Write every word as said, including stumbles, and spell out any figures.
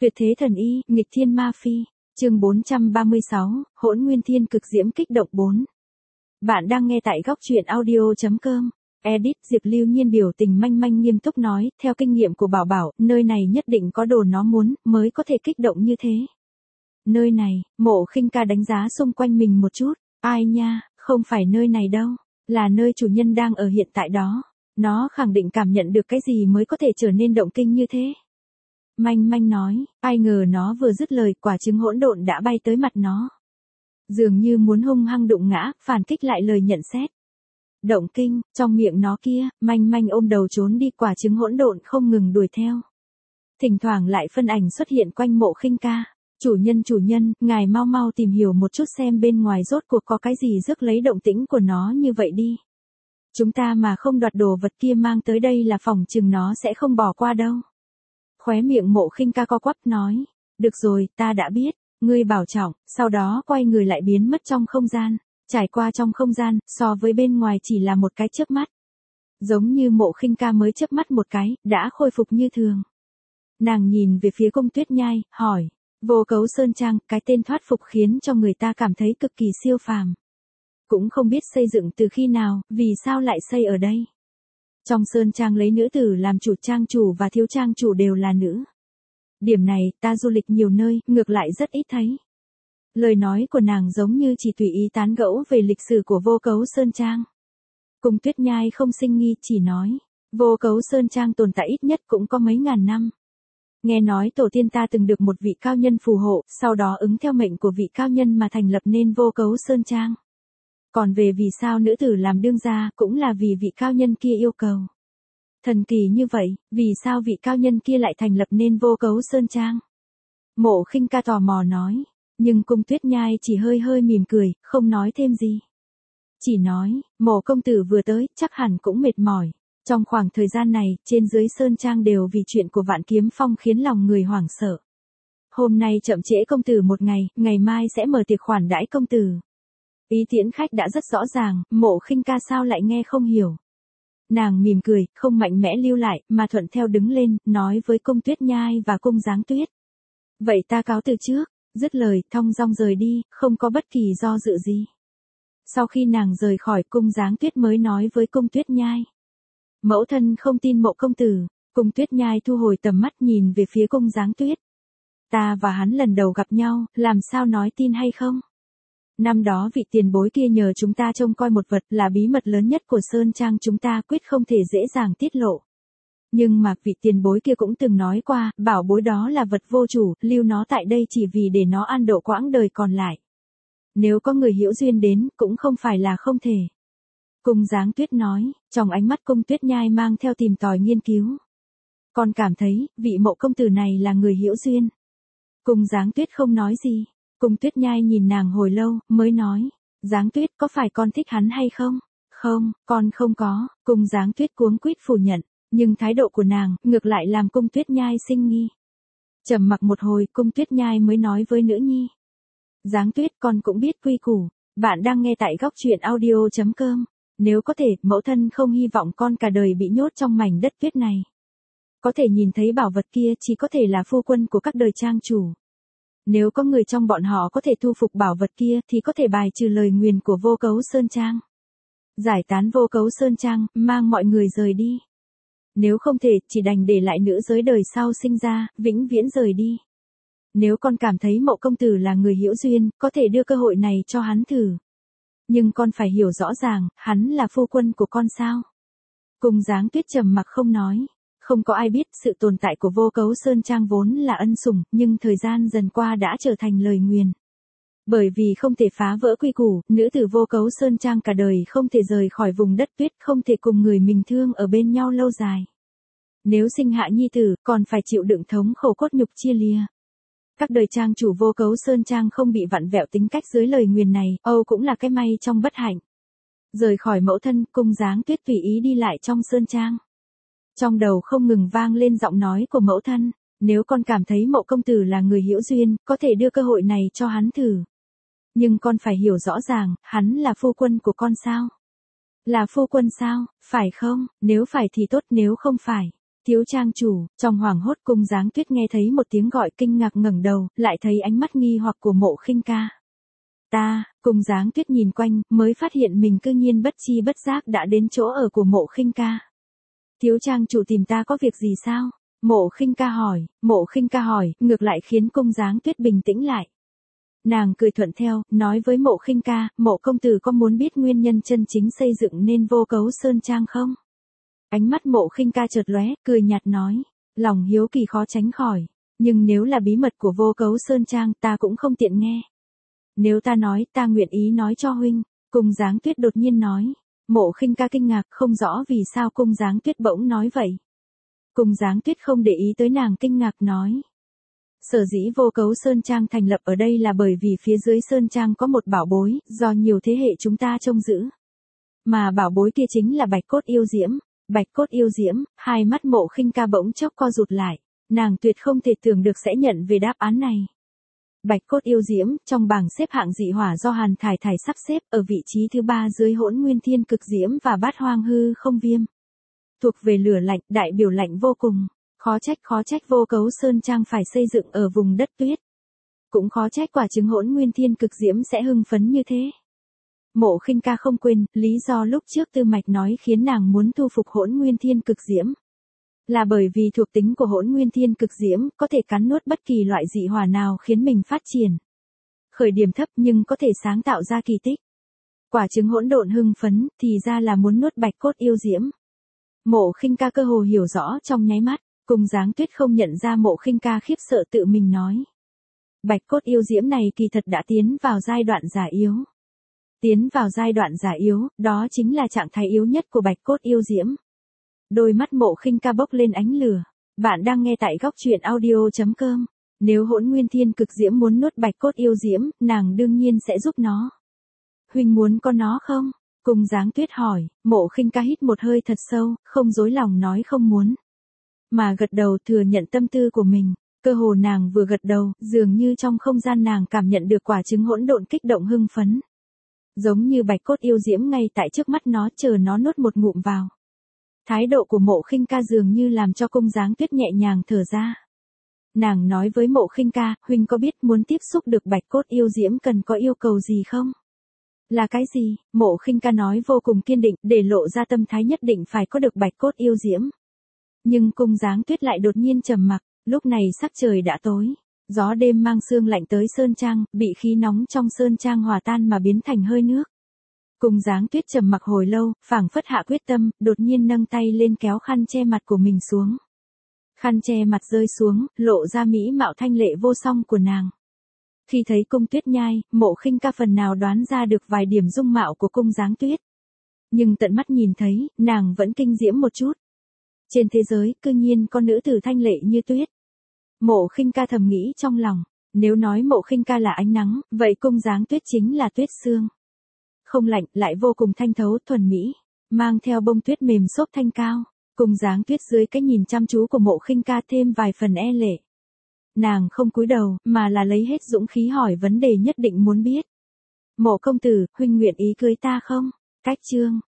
Tuyệt thế thần y, nghịch thiên ma phi. Chương bốn trăm ba mươi sáu, Hỗn Nguyên Thiên Cực Diễm Kích Động bốn. Bạn đang nghe tại góc truyện audio chấm com. Edit Diệp Lưu Nhiên biểu tình manh manh nghiêm túc nói, theo kinh nghiệm của Bảo Bảo, nơi này nhất định có đồ nó muốn, mới có thể kích động như thế. Nơi này, Mộ Khinh Ca đánh giá xung quanh mình một chút, ai nha, không phải nơi này đâu, là nơi chủ nhân đang ở hiện tại đó. Nó khẳng định cảm nhận được cái gì mới có thể trở nên động kinh như thế. Manh manh nói, ai ngờ nó vừa dứt lời, quả trứng hỗn độn đã bay tới mặt nó. Dường như muốn hung hăng đụng ngã, phản kích lại lời nhận xét. Động kinh, trong miệng nó kia, manh manh ôm đầu trốn đi, quả trứng hỗn độn không ngừng đuổi theo. Thỉnh thoảng lại phân ảnh xuất hiện quanh Mộ Khinh Ca. Chủ nhân chủ nhân, ngài mau mau tìm hiểu một chút xem bên ngoài rốt cuộc có cái gì rước lấy động tĩnh của nó như vậy đi. Chúng ta mà không đoạt đồ vật kia mang tới đây là phòng chừng nó sẽ không bỏ qua đâu. Khóe miệng Mộ Khinh Ca co quắp nói, được rồi, ta đã biết, ngươi bảo trọng, sau đó quay người lại biến mất trong không gian, trải qua trong không gian, so với bên ngoài chỉ là một cái chớp mắt. Giống như Mộ Khinh Ca mới chớp mắt một cái, đã khôi phục như thường. Nàng nhìn về phía Cung Tuyết Nhai, hỏi, Vô Cấu Sơn Trang, cái tên thoát phục khiến cho người ta cảm thấy cực kỳ siêu phàm. Cũng không biết xây dựng từ khi nào, vì sao lại xây ở đây. Trong Sơn Trang lấy nữ tử làm chủ, trang chủ và thiếu trang chủ đều là nữ. Điểm này, ta du lịch nhiều nơi, ngược lại rất ít thấy. Lời nói của nàng giống như chỉ tùy ý tán gẫu về lịch sử của Vô Cấu Sơn Trang. Cung Tuyết Nhai không sinh nghi, chỉ nói, Vô Cấu Sơn Trang tồn tại ít nhất cũng có mấy ngàn năm. Nghe nói tổ tiên ta từng được một vị cao nhân phù hộ, sau đó ứng theo mệnh của vị cao nhân mà thành lập nên Vô Cấu Sơn Trang. Còn về vì sao nữ tử làm đương gia, cũng là vì vị cao nhân kia yêu cầu. Thần kỳ như vậy, vì sao vị cao nhân kia lại thành lập nên Vô Cấu Sơn Trang? Mộ Khinh Ca tò mò nói, nhưng Cung Tuyết Nhai chỉ hơi hơi mỉm cười, không nói thêm gì. Chỉ nói, Mộ công tử vừa tới, chắc hẳn cũng mệt mỏi. Trong khoảng thời gian này, trên dưới Sơn Trang đều vì chuyện của Vạn Kiếm Phong khiến lòng người hoảng sợ. Hôm nay chậm trễ công tử một ngày, ngày mai sẽ mở tiệc khoản đãi công tử. Ý tiễn khách đã rất rõ ràng, Mộ Khinh Ca sao lại nghe không hiểu. Nàng mỉm cười, không mạnh mẽ lưu lại, mà thuận theo đứng lên, nói với Cung Tuyết Nhai và Cung Giáng Tuyết. Vậy ta cáo từ trước, dứt lời, thong dong rời đi, không có bất kỳ do dự gì. Sau khi nàng rời khỏi, Cung Giáng Tuyết mới nói với Cung Tuyết Nhai. Mẫu thân không tin Mộ công tử. Cung Tuyết Nhai thu hồi tầm mắt nhìn về phía Cung Giáng Tuyết. Ta và hắn lần đầu gặp nhau, làm sao nói tin hay không? Năm đó vị tiền bối kia nhờ chúng ta trông coi một vật là bí mật lớn nhất của Sơn Trang, chúng ta quyết không thể dễ dàng tiết lộ. Nhưng mà vị tiền bối kia cũng từng nói qua, bảo bối đó là vật vô chủ, lưu nó tại đây chỉ vì để nó an độ quãng đời còn lại. Nếu có người hữu duyên đến, cũng không phải là không thể. Cung Giáng Tuyết nói, trong ánh mắt Cung Tuyết Nhai mang theo tìm tòi nghiên cứu. Con cảm thấy, vị Mộ công tử này là người hữu duyên. Cung Giáng Tuyết không nói gì. Cung Tuyết Nhai nhìn nàng hồi lâu, mới nói, Giáng Tuyết có phải con thích hắn hay không? Không, con không có. Cung Giáng Tuyết cuống quýt phủ nhận, nhưng thái độ của nàng, ngược lại làm Cung Tuyết Nhai sinh nghi. Trầm mặc một hồi, Cung Tuyết Nhai mới nói với nữ nhi. Giáng Tuyết, con cũng biết quy củ, bạn đang nghe tại góc truyện audio chấm com. Nếu có thể, mẫu thân không hy vọng con cả đời bị nhốt trong mảnh đất tuyết này. Có thể nhìn thấy bảo vật kia chỉ có thể là phu quân của các đời trang chủ. Nếu có người trong bọn họ có thể thu phục bảo vật kia thì có thể bài trừ lời nguyền của Vô Cấu Sơn Trang. Giải tán Vô Cấu Sơn Trang, mang mọi người rời đi. Nếu không thể, chỉ đành để lại nữ giới đời sau sinh ra, vĩnh viễn rời đi. Nếu con cảm thấy Mộ công tử là người hữu duyên, có thể đưa cơ hội này cho hắn thử. Nhưng con phải hiểu rõ ràng, hắn là phu quân của con sao? Cung Giáng Tuyết trầm mặc không nói. Không có ai biết sự tồn tại của Vô Cấu Sơn Trang vốn là ân sủng, nhưng thời gian dần qua đã trở thành lời nguyền. Bởi vì không thể phá vỡ quy củ, nữ tử Vô Cấu Sơn Trang cả đời không thể rời khỏi vùng đất tuyết, không thể cùng người mình thương ở bên nhau lâu dài. Nếu sinh hạ nhi tử, còn phải chịu đựng thống khổ cốt nhục chia lìa. Các đời trang chủ Vô Cấu Sơn Trang không bị vặn vẹo tính cách dưới lời nguyền này, Âu cũng là cái may trong bất hạnh. Rời khỏi mẫu thân, Cung Giáng Tuyết tùy ý đi lại trong Sơn Trang. Trong đầu không ngừng vang lên giọng nói của mẫu thân, nếu con cảm thấy Mộ công tử là người hữu duyên, có thể đưa cơ hội này cho hắn thử. Nhưng con phải hiểu rõ ràng, hắn là phu quân của con sao? Là phu quân sao, phải không? Nếu phải thì tốt, nếu không phải. Thiếu trang chủ, trong hoảng hốt Cung Giáng Tuyết nghe thấy một tiếng gọi kinh ngạc ngẩng đầu, lại thấy ánh mắt nghi hoặc của Mộ Khinh Ca. Ta, Cung Giáng Tuyết nhìn quanh, mới phát hiện mình cư nhiên bất chi bất giác đã đến chỗ ở của Mộ Khinh Ca. Thiếu trang chủ tìm ta có việc gì sao? Mộ Khinh Ca hỏi, Mộ Khinh Ca hỏi, ngược lại khiến Cung Giáng Tuyết bình tĩnh lại. Nàng cười thuận theo, nói với Mộ Khinh Ca, Mộ công tử có muốn biết nguyên nhân chân chính xây dựng nên Vô Cấu Sơn Trang không? Ánh mắt Mộ Khinh Ca chợt lóe, cười nhạt nói, lòng hiếu kỳ khó tránh khỏi, nhưng nếu là bí mật của Vô Cấu Sơn Trang ta cũng không tiện nghe. Nếu ta nói, ta nguyện ý nói cho huynh. Cung Giáng Tuyết đột nhiên nói. Mộ Khinh Ca kinh ngạc, không rõ vì sao Cung Giáng Tuyết bỗng nói vậy. Cung Giáng Tuyết không để ý tới nàng kinh ngạc nói. Sở dĩ Vô Cấu Sơn Trang thành lập ở đây là bởi vì phía dưới Sơn Trang có một bảo bối, do nhiều thế hệ chúng ta trông giữ. Mà bảo bối kia chính là Bạch Cốt Yêu Diễm. Bạch Cốt Yêu Diễm, hai mắt Mộ Khinh Ca bỗng chốc co rụt lại. Nàng tuyệt không thể tưởng được sẽ nhận về đáp án này. Bạch Cốt Yêu Diễm, trong bảng xếp hạng dị hỏa do Hàn Thải Thải sắp xếp ở vị trí thứ ba dưới Hỗn Nguyên Thiên Cực Diễm và Bát Hoang Hư Không Viêm. Thuộc về lửa lạnh, đại biểu lạnh vô cùng. Khó trách khó trách Vô Cấu Sơn Trang phải xây dựng ở vùng đất tuyết. Cũng khó trách quả trứng Hỗn Nguyên Thiên Cực Diễm sẽ hưng phấn như thế. Mộ Khinh Ca không quên, lý do lúc trước Tư Mạch nói khiến nàng muốn thu phục Hỗn Nguyên Thiên Cực Diễm. Là bởi vì thuộc tính của Hỗn Nguyên Thiên Cực Diễm có thể cắn nuốt bất kỳ loại dị hỏa nào khiến mình phát triển. Khởi điểm thấp nhưng có thể sáng tạo ra kỳ tích. Quả trứng hỗn độn hưng phấn thì ra là muốn nuốt Bạch Cốt Yêu Diễm. Mộ Khinh Ca cơ hồ hiểu rõ trong nháy mắt, Cung Giáng Tuyết không nhận ra Mộ Khinh Ca khiếp sợ tự mình nói. Bạch Cốt Yêu Diễm này kỳ thật đã tiến vào giai đoạn già yếu. Tiến vào giai đoạn già yếu, đó chính là trạng thái yếu nhất của Bạch Cốt Yêu Diễm. Đôi mắt Mộ Khinh Ca bốc lên ánh lửa. Bạn đang nghe tại góc truyện audio chấm com. Nếu Hỗn Nguyên Thiên Cực Diễm muốn nuốt Bạch Cốt Yêu Diễm, nàng đương nhiên sẽ giúp nó. Huynh muốn có nó không? Cung Giáng Tuyết hỏi. Mộ Khinh Ca hít một hơi thật sâu, không dối lòng nói không muốn. Mà gật đầu thừa nhận tâm tư của mình. Cơ hồ nàng vừa gật đầu, dường như trong không gian nàng cảm nhận được quả trứng hỗn độn kích động hưng phấn. Giống như Bạch Cốt Yêu Diễm ngay tại trước mắt nó chờ nó nuốt một ngụm vào. Thái độ của Mộ Khinh Ca dường như làm cho Cung Giáng Tuyết nhẹ nhàng thở ra. Nàng nói với Mộ Khinh Ca, huynh có biết muốn tiếp xúc được Bạch Cốt Yêu Diễm cần có yêu cầu gì không? Là cái gì? Mộ Khinh Ca nói vô cùng kiên định, để lộ ra tâm thái nhất định phải có được Bạch Cốt Yêu Diễm. Nhưng Cung Giáng Tuyết lại đột nhiên trầm mặc, lúc này sắc trời đã tối. Gió đêm mang sương lạnh tới Sơn Trang, bị khí nóng trong Sơn Trang hòa tan mà biến thành hơi nước. Cung Giáng Tuyết trầm mặc hồi lâu, phảng phất hạ quyết tâm, đột nhiên nâng tay lên kéo khăn che mặt của mình xuống. Khăn che mặt rơi xuống, lộ ra mỹ mạo thanh lệ vô song của nàng. Khi thấy Cung Tuyết Nhai, Mộ Khinh Ca phần nào đoán ra được vài điểm dung mạo của Cung Giáng Tuyết. Nhưng tận mắt nhìn thấy, nàng vẫn kinh diễm một chút. Trên thế giới, cư nhiên có nữ tử thanh lệ như tuyết. Mộ Khinh Ca thầm nghĩ trong lòng, nếu nói Mộ Khinh Ca là ánh nắng, vậy Cung Giáng Tuyết chính là tuyết sương. Không lạnh, lại vô cùng thanh thấu, thuần mỹ, mang theo bông tuyết mềm xốp thanh cao. Cung Giáng Tuyết dưới cái nhìn chăm chú của Mộ Khinh Ca thêm vài phần e lệ. Nàng không cúi đầu, mà là lấy hết dũng khí hỏi vấn đề nhất định muốn biết. Mộ công tử, huynh nguyện ý cưới ta không? Cách chương,